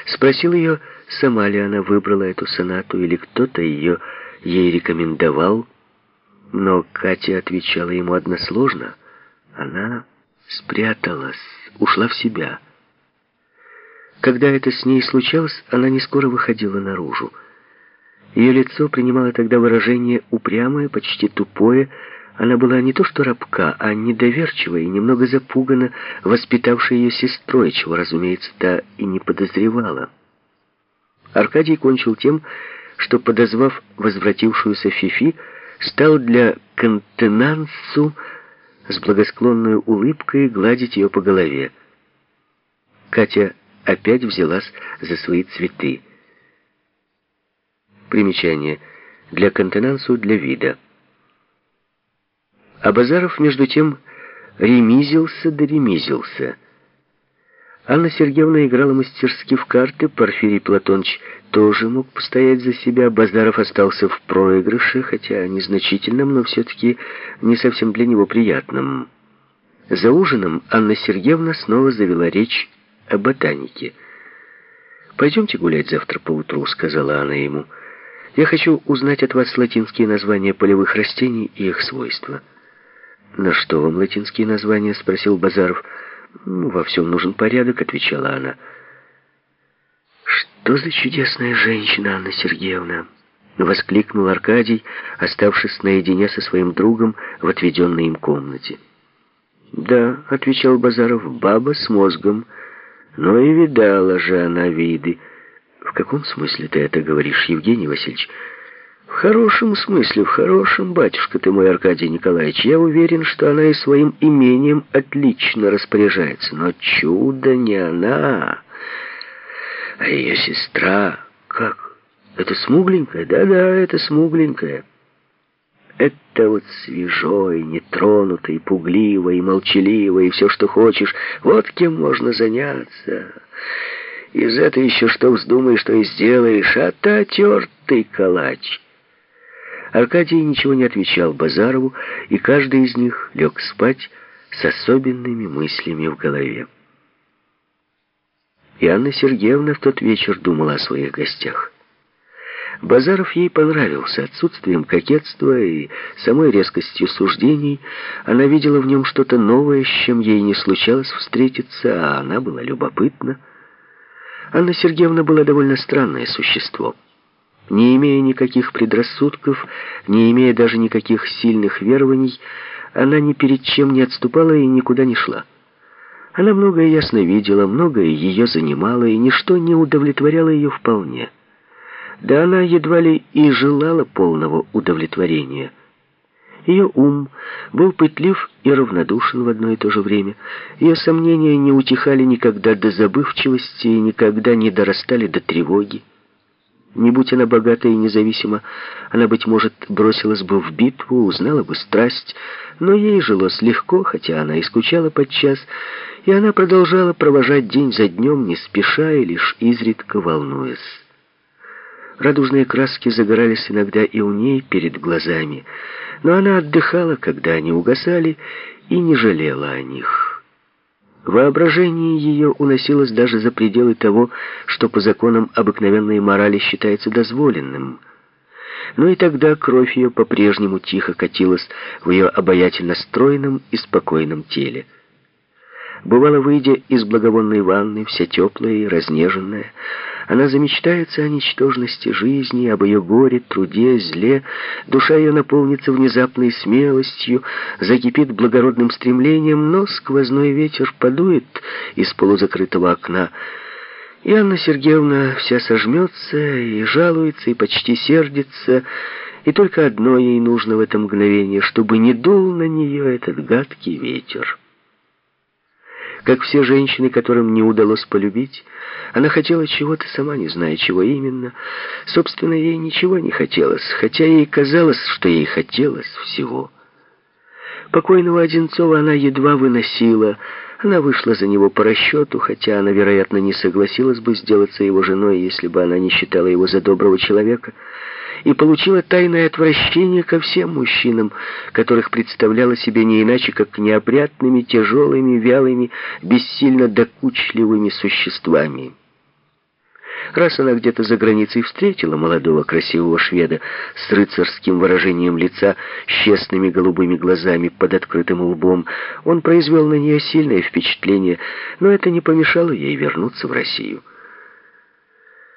Спросил ее, сама ли она выбрала эту сонату или кто-то ее ей рекомендовал, но Катя отвечала ему односложно. Она спряталась, ушла в себя. Когда это с ней случалось, она не скоро выходила наружу. Ее лицо принимало тогда выражение упрямое, почти тупое. Она была не то что робка, а недоверчива и немного запугана воспитавшей ее сестрой, чего, разумеется, та и не подозревала. Аркадий кончил тем, что, подозвав возвратившуюся Фифи, стал для контенансу с благосклонной улыбкой гладить ее по голове. Катя опять взялась за свои цветы. Примечание. Для контенансу, для вида. А Базаров, между тем, ремизился да ремизился. Анна Сергеевна играла мастерски в карты, Порфирий Платоныч тоже мог постоять за себя, Базаров остался в проигрыше, хотя незначительном, но все-таки не совсем для него приятном. За ужином Анна Сергеевна снова завела речь о ботанике. «Пойдемте гулять завтра поутру», — сказала она ему. «Я хочу узнать от вас латинские названия полевых растений и их свойства». «На что вам латинские названия?» — спросил Базаров. «Во всем нужен порядок», — отвечала она. «Что за чудесная женщина, Анна Сергеевна!» — воскликнул Аркадий, оставшись наедине со своим другом в отведенной им комнате. «Да», — отвечал Базаров, — «баба с мозгом. Но и видала же она виды». «В каком смысле ты это говоришь, Евгений Васильевич?» «В хорошем смысле, в хорошем, батюшка ты мой, Аркадий Николаевич. Я уверен, что она и своим имением отлично распоряжается. Но чудо не она, а ее сестра». «Как? Это смугленькая?» «Да-да, это смугленькая. Это вот свежо и нетронуто, и пугливо, и молчаливо, и все, что хочешь. Вот кем можно заняться. Из этого еще что вздумаешь, что и сделаешь. А та тертый калач». Аркадий ничего не отвечал Базарову, и каждый из них лег спать с особенными мыслями в голове. И Анна Сергеевна в тот вечер думала о своих гостях. Базаров ей понравился отсутствием кокетства и самой резкостью суждений. Она видела в нем что-то новое, с чем ей не случалось встретиться, а она была любопытна. Анна Сергеевна была довольно странное существо. Не имея никаких предрассудков, не имея даже никаких сильных верований, она ни перед чем не отступала и никуда не шла. Она многое ясно видела, многое ее занимало, и ничто не удовлетворяло ее вполне. Да она едва ли и желала полного удовлетворения. Ее ум был пытлив и равнодушен в одно и то же время. Ее сомнения не утихали никогда до забывчивости и никогда не дорастали до тревоги. Не будь она богата и независима, она, быть может, бросилась бы в битву, узнала бы страсть, но ей жилось легко, хотя она и скучала подчас, и она продолжала провожать день за днем, не спеша и лишь изредка волнуясь. Радужные краски загорались иногда и у ней перед глазами, но она отдыхала, когда они угасали, и не жалела о них. Воображение ее уносилось даже за пределы того, что по законам обыкновенной морали считается дозволенным. Но и тогда кровь ее по-прежнему тихо катилась в ее обаятельно стройном и спокойном теле. Бывало, выйдя из благовонной ванны, вся теплая и разнеженная, она замечтается о ничтожности жизни, об ее горе, труде, зле. Душа ее наполнится внезапной смелостью, закипит благородным стремлением, но сквозной ветер подует из полузакрытого окна, и Анна Сергеевна вся сожмется и жалуется, и почти сердится, и только одно ей нужно в это мгновение, чтобы не дул на нее этот гадкий ветер. Как все женщины, которым не удалось полюбить, она хотела чего-то, сама не зная, чего именно. Собственно, ей ничего не хотелось, хотя ей казалось, что ей хотелось всего. Покойного Одинцова она едва выносила. Она вышла за него по расчету, хотя она, вероятно, не согласилась бы сделаться его женой, если бы она не считала его за доброго человека, и получила тайное отвращение ко всем мужчинам, которых представляла себе не иначе, как неопрятными, тяжелыми, вялыми, бессильно докучливыми существами. Раз она где-то за границей встретила молодого красивого шведа с рыцарским выражением лица, с честными голубыми глазами под открытым лбом, он произвел на нее сильное впечатление, но это не помешало ей вернуться в Россию.